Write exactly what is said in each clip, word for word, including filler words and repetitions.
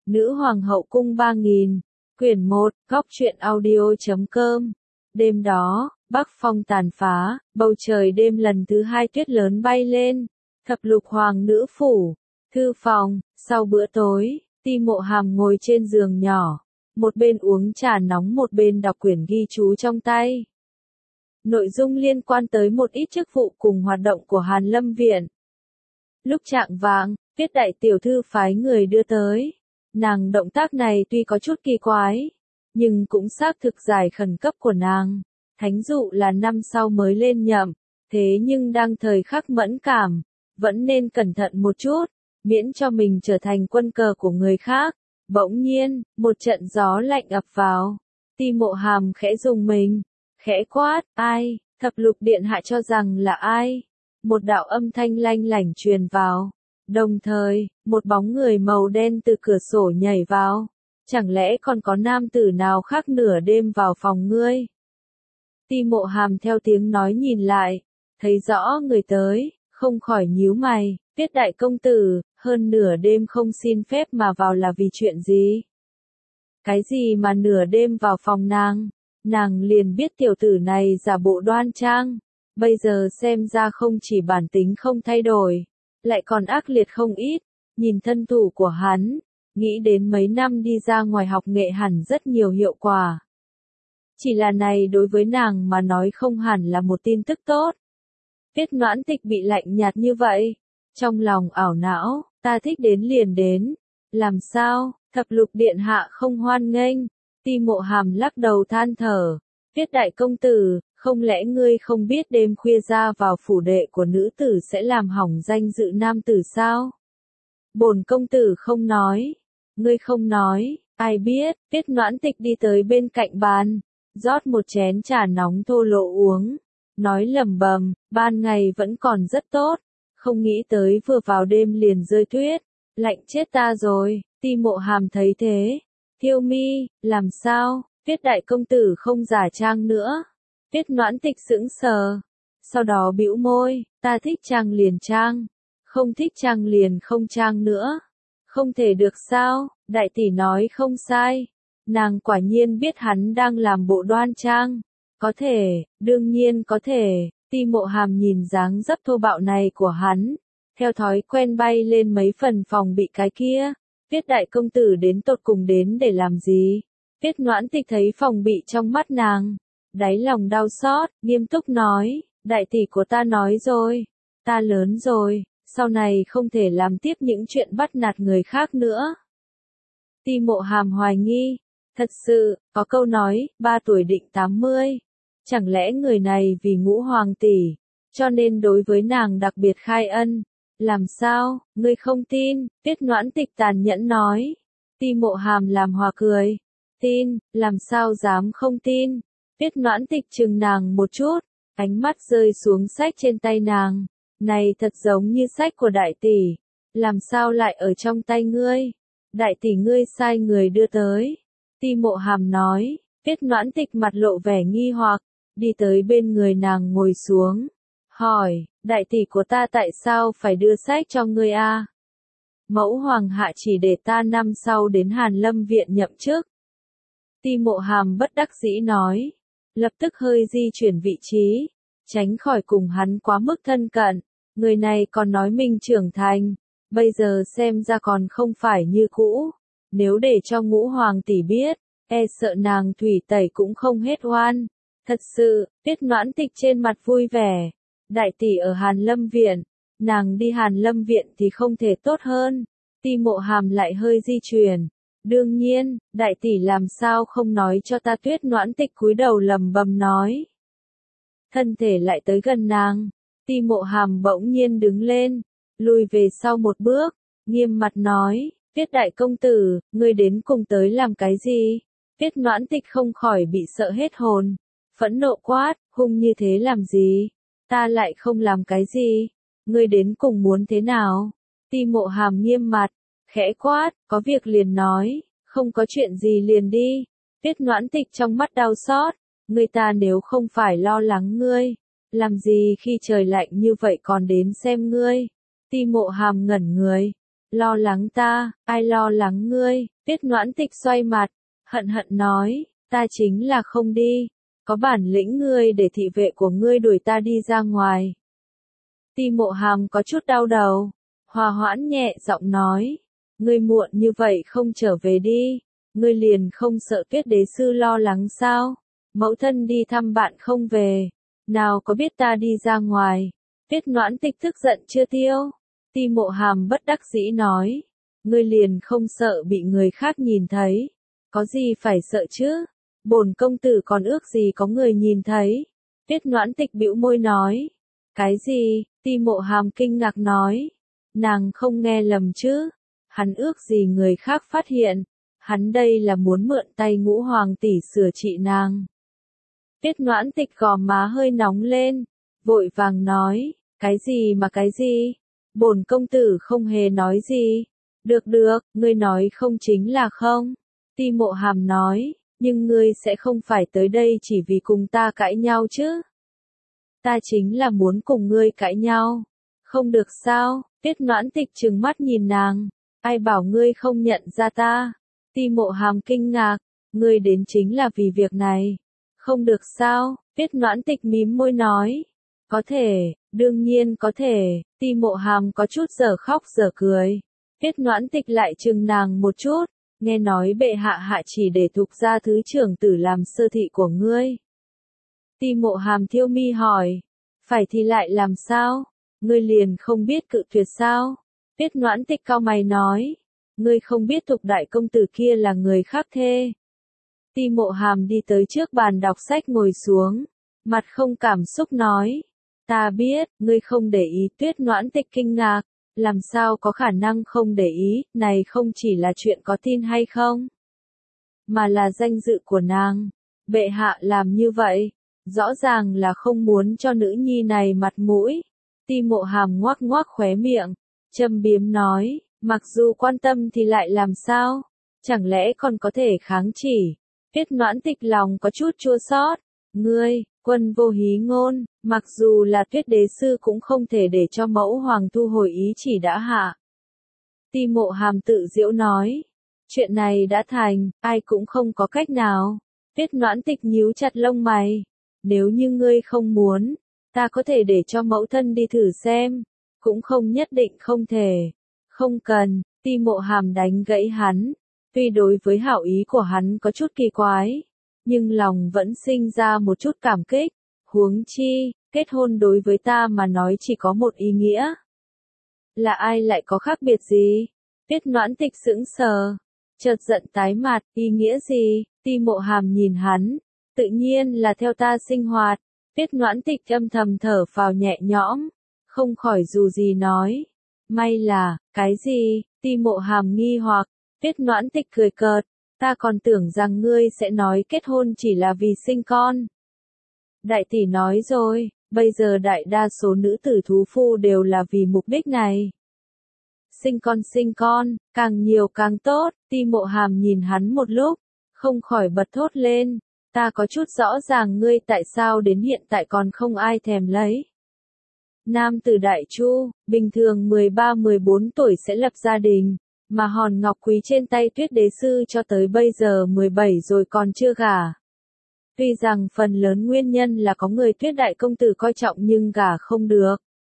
Nữ hoàng hậu cung ba nghìn, quyển một, góc truyện audio chấm com. Đêm đó, bắc phong tàn phá, bầu trời đêm lần thứ hai tuyết lớn bay lên. Thập lục hoàng nữ phủ, thư phòng, sau bữa tối, Ti Mộ Hàm ngồi trên giường nhỏ, một bên uống trà nóng một bên đọc quyển ghi chú trong tay. Nội dung liên quan tới một ít chức vụ cùng hoạt động của Hàn Lâm Viện. Lúc chạng vạng, Tiết đại tiểu thư phái người đưa tới. Nàng động tác này tuy có chút kỳ quái, nhưng cũng xác thực giải khẩn cấp của nàng. Thánh dụ là năm sau mới lên nhậm, thế nhưng đang thời khắc mẫn cảm, vẫn nên cẩn thận một chút, miễn cho mình trở thành quân cờ của người khác. Bỗng nhiên, một trận gió lạnh ập vào. Ti Mộ Hàm khẽ rùng mình, khẽ quát, ai, thập lục điện hạ cho rằng là ai? Một đạo âm thanh lanh lảnh truyền vào. Đồng thời, một bóng người màu đen từ cửa sổ nhảy vào. Chẳng lẽ còn có nam tử nào khác nửa đêm vào phòng ngươi? Ti Mộ Hàm theo tiếng nói nhìn lại, thấy rõ người tới, không khỏi nhíu mày. Tiết đại công tử, hơn nửa đêm không xin phép mà vào là vì chuyện gì? Cái gì mà nửa đêm vào phòng nàng? Nàng liền biết tiểu tử này giả bộ đoan trang, bây giờ xem ra không chỉ bản tính không thay đổi, lại còn ác liệt không ít. Nhìn thân thủ của hắn, nghĩ đến mấy năm đi ra ngoài học nghệ hẳn rất nhiều hiệu quả. Chỉ là này đối với nàng mà nói không hẳn là một tin tức tốt. Tiết Noãn Tịch bị lạnh nhạt như vậy, trong lòng ảo não, ta thích đến liền đến, làm sao, thập lục điện hạ không hoan nghênh. Ti Mộ Hàm lắc đầu than thở, Tiết đại công tử, không lẽ ngươi không biết đêm khuya ra vào phủ đệ của nữ tử sẽ làm hỏng danh dự nam tử sao? Bổn công tử không nói, ngươi không nói, ai biết. Tiết Noãn Tịch đi tới bên cạnh bàn, rót một chén trà nóng thô lỗ uống, nói lẩm bẩm, ban ngày vẫn còn rất tốt, không nghĩ tới vừa vào đêm liền rơi tuyết, lạnh chết ta rồi. Ti Mộ Hàm thấy thế, thiêu mi, làm sao, Tiết đại công tử không giả trang nữa? Tiết Noãn Tịch sững sờ, sau đó bĩu môi, ta thích trang liền trang, không thích trang liền không trang nữa. Không thể được sao? Đại tỷ nói không sai. Nàng quả nhiên biết hắn đang làm bộ đoan trang. Có thể, đương nhiên có thể. Ti Mộ Hàm nhìn dáng dấp thô bạo này của hắn, theo thói quen bay lên mấy phần phòng bị cái kia. Tiết đại công tử đến tột cùng đến để làm gì? Tiết Noãn Tịch thấy phòng bị trong mắt nàng, đáy lòng đau xót, nghiêm túc nói, đại tỷ của ta nói rồi, ta lớn rồi, sau này không thể làm tiếp những chuyện bắt nạt người khác nữa. Ti Mộ Hàm hoài nghi, thật sự, có câu nói, ba tuổi định tám mươi, chẳng lẽ người này vì ngũ hoàng tỷ, cho nên đối với nàng đặc biệt khai ân, làm sao, ngươi không tin? Tiết Noãn Tịch tàn nhẫn nói. Ti Mộ Hàm làm hòa cười, tin, làm sao dám không tin? Tiết Noãn Tịch chừng nàng một chút, ánh mắt rơi xuống sách trên tay nàng, này thật giống như sách của đại tỷ, làm sao lại ở trong tay ngươi? Đại tỷ ngươi sai người đưa tới. Ti Mộ Hàm nói. Tiết Noãn Tịch mặt lộ vẻ nghi hoặc, đi tới bên người nàng ngồi xuống, hỏi, đại tỷ của ta tại sao phải đưa sách cho ngươi a? Mẫu hoàng hạ chỉ để ta năm sau đến Hàn Lâm Viện nhậm chức. Ti Mộ Hàm bất đắc dĩ nói, lập tức hơi di chuyển vị trí, tránh khỏi cùng hắn quá mức thân cận. Người này còn nói mình trưởng thành, bây giờ xem ra còn không phải như cũ. Nếu để cho ngũ hoàng tỷ biết, e sợ nàng thủy tẩy cũng không hết oan. Thật sự, Tiết Noãn Tịch trên mặt vui vẻ. Đại tỷ ở Hàn Lâm Viện, nàng đi Hàn Lâm Viện thì không thể tốt hơn. Ti Mộ Hàm lại hơi di chuyển. Đương nhiên, đại tỷ làm sao không nói cho ta? Tiết Noãn Tịch cúi đầu lầm bầm nói. Thân thể lại tới gần nàng. Ti Mộ Hàm bỗng nhiên đứng lên, lùi về sau một bước, nghiêm mặt nói, Tiết đại công tử, ngươi đến cùng tới làm cái gì? Tiết Noãn Tịch không khỏi bị sợ hết hồn, phẫn nộ quát, hung như thế làm gì? Ta lại không làm cái gì, ngươi đến cùng muốn thế nào? Ti Mộ Hàm nghiêm mặt, khẽ quát, có việc liền nói, không có chuyện gì liền đi. Tiết Noãn Tịch trong mắt đau xót, người ta nếu không phải lo lắng ngươi, làm gì khi trời lạnh như vậy còn đến xem ngươi? Ti Mộ Hàm ngẩn người, Lo lắng ta, ai lo lắng ngươi, Tuyết Noãn Tịch xoay mặt, hận hận nói, ta chính là không đi, có bản lĩnh ngươi để thị vệ của ngươi đuổi ta đi ra ngoài. Ti Mộ Hàm có chút đau đầu, hòa hoãn nhẹ giọng nói, ngươi muộn như vậy không trở về đi, ngươi liền không sợ Tuyết đế sư lo lắng sao, mẫu thân đi thăm bạn không về, nào có biết ta đi ra ngoài. Tuyết Noãn Tịch tức giận chưa tiêu. Ti Mộ Hàm bất đắc dĩ nói, ngươi liền không sợ bị người khác nhìn thấy, có gì phải sợ chứ, bổn công tử còn ước gì có người nhìn thấy. Tuyết Noãn Tịch bĩu môi nói, cái gì? Ti Mộ Hàm kinh ngạc nói, nàng không nghe lầm chứ, hắn ước gì người khác phát hiện, hắn đây là muốn mượn tay Ngũ Hoàng tỷ sửa trị nàng. Tuyết Noãn Tịch gò má hơi nóng lên, vội vàng nói, cái gì mà cái gì? Bổn công tử không hề nói gì. Được được, ngươi nói không chính là không. Ti Mộ Hàm nói, nhưng ngươi sẽ không phải tới đây chỉ vì cùng ta cãi nhau chứ. Ta chính là muốn cùng ngươi cãi nhau. Không được sao? Tuyết Noãn Tịch trừng mắt nhìn nàng. Ai bảo ngươi không nhận ra ta? Ti Mộ Hàm kinh ngạc, ngươi đến chính là vì việc này. Không được sao? Tuyết Noãn Tịch mím môi nói. Có thể, đương nhiên có thể. Ti Mộ Hàm có chút dở khóc dở cười. Tuyết Noãn Tịch lại chừng nàng một chút, nghe nói bệ hạ hạ chỉ để Thục gia thứ trưởng tử làm sơ thị của ngươi. Ti Mộ Hàm thiêu mi hỏi, phải thì lại làm sao? Ngươi liền không biết cự tuyệt sao? Tuyết Noãn Tịch cau mày nói, ngươi không biết Thục đại công tử kia là người khác thê. Ti Mộ Hàm đi tới trước bàn đọc sách ngồi xuống, mặt không cảm xúc nói, ta biết, ngươi không để ý. Tuyết Noãn Tịch kinh ngạc, làm sao có khả năng không để ý, này không chỉ là chuyện có tin hay không, mà là danh dự của nàng. Bệ hạ làm như vậy, rõ ràng là không muốn cho nữ nhi này mặt mũi. Ti Mộ Hàm ngoác ngoác khóe miệng, châm biếm nói, mặc dù quan tâm thì lại làm sao, chẳng lẽ còn có thể kháng chỉ. Tuyết Noãn Tịch lòng có chút chua xót, ngươi, quân vô hí ngôn, mặc dù là Tuyết đế sư cũng không thể để cho mẫu hoàng thu hồi ý chỉ đã hạ. Ti Mộ Hàm tự giễu nói, chuyện này đã thành, ai cũng không có cách nào. Tuyết Noãn Tịch nhíu chặt lông mày, nếu như ngươi không muốn, ta có thể để cho mẫu thân đi thử xem, cũng không nhất định không thể. Không cần. Ti Mộ Hàm đánh gãy hắn, tuy đối với hảo ý của hắn có chút kỳ quái, nhưng lòng vẫn sinh ra một chút cảm kích. Huống chi, kết hôn đối với ta mà nói chỉ có một ý nghĩa. Là ai lại có khác biệt gì? Tuyết Noãn Tịch sững sờ, chợt giận tái mặt, ý nghĩa gì? Ti Mộ Hàm nhìn hắn, tự nhiên là theo ta sinh hoạt. Tuyết Noãn Tịch âm thầm thở phào nhẹ nhõm, không khỏi dù gì nói, may là, cái gì? Ti Mộ Hàm nghi hoặc. Tuyết Noãn Tịch cười cợt, ta còn tưởng rằng ngươi sẽ nói kết hôn chỉ là vì sinh con. Đại tỷ nói rồi, bây giờ đại đa số nữ tử thú phu đều là vì mục đích này. Sinh con sinh con, càng nhiều càng tốt. Ti Mộ Hàm nhìn hắn một lúc, không khỏi bật thốt lên, ta có chút rõ ràng ngươi tại sao đến hiện tại còn không ai thèm lấy. Nam tử Đại Chu, bình thường mười ba mười bốn tuổi sẽ lập gia đình, mà hòn ngọc quý trên tay Tuyết đế sư cho tới bây giờ mười bảy rồi còn chưa gả. Tuy rằng phần lớn nguyên nhân là có người Tuyết đại công tử coi trọng nhưng gả không được.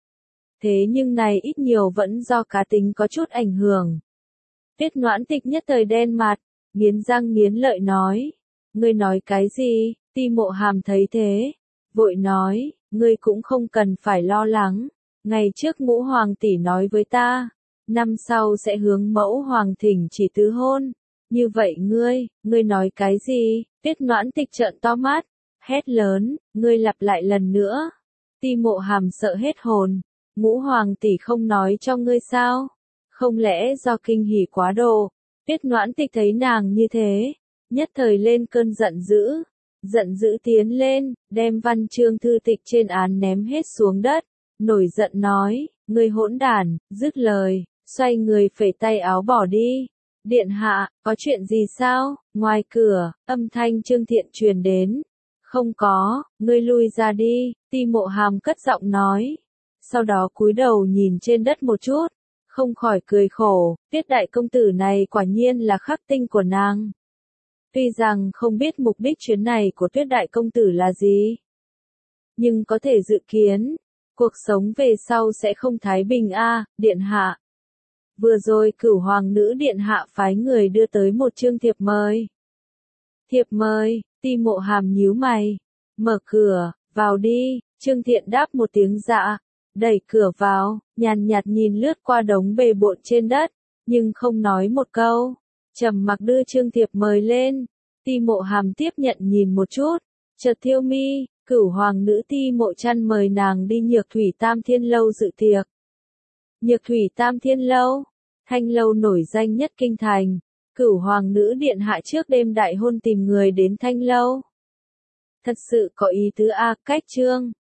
Thế nhưng này ít nhiều vẫn do cá tính có chút ảnh hưởng. Tuyết Noãn Tịch nhất thời đen mặt, nghiến răng nghiến lợi nói, ngươi nói cái gì? Ti Mộ Hàm thấy thế, vội nói, ngươi cũng không cần phải lo lắng, ngày trước Ngũ Hoàng tỷ nói với ta, năm sau sẽ hướng mẫu hoàng thỉnh chỉ tứ hôn. Như vậy ngươi, ngươi nói cái gì? Tuyết Noãn Tịch trợn to mắt, hét lớn, ngươi lặp lại lần nữa. Ti Mộ Hàm sợ hết hồn, Ngũ Hoàng tỷ không nói cho ngươi sao? Không lẽ do kinh hỉ quá độ? Tuyết Noãn Tịch thấy nàng như thế, nhất thời lên cơn giận dữ, giận dữ tiến lên, đem văn chương thư tịch trên án ném hết xuống đất, nổi giận nói, ngươi hỗn đản, dứt lời, xoay người phẩy tay áo bỏ đi. Điện hạ, có chuyện gì sao? Ngoài cửa, âm thanh Trương Thiện truyền đến. Không có, ngươi lui ra đi. Ti Mộ Hàm cất giọng nói. Sau đó cúi đầu nhìn trên đất một chút, không khỏi cười khổ, Tuyết đại công tử này quả nhiên là khắc tinh của nàng. Tuy rằng không biết mục đích chuyến này của Tuyết đại công tử là gì, nhưng có thể dự kiến, cuộc sống về sau sẽ không thái bình a, điện hạ. Vừa rồi Cửu Hoàng nữ điện hạ phái người đưa tới một chương thiệp mời. Thiệp mời, Ti Mộ Hàm nhíu mày, mở cửa, vào đi, Trương Thiện đáp một tiếng dạ, đẩy cửa vào, nhàn nhạt nhìn lướt qua đống bề bộn trên đất, nhưng không nói một câu, trầm mặc đưa chương thiệp mời lên. Ti Mộ Hàm tiếp nhận nhìn một chút, chợt thiêu mi, Cửu Hoàng nữ Ti Mộ Trăn mời nàng đi Nhược Thủy Tam Thiên Lâu dự tiệc. Nhược Thủy Tam Thiên Lâu, thanh lâu nổi danh nhất kinh thành, Cửu Hoàng nữ điện hạ trước đêm đại hôn tìm người đến thanh lâu. Thật sự có ý tứ a, cách chương.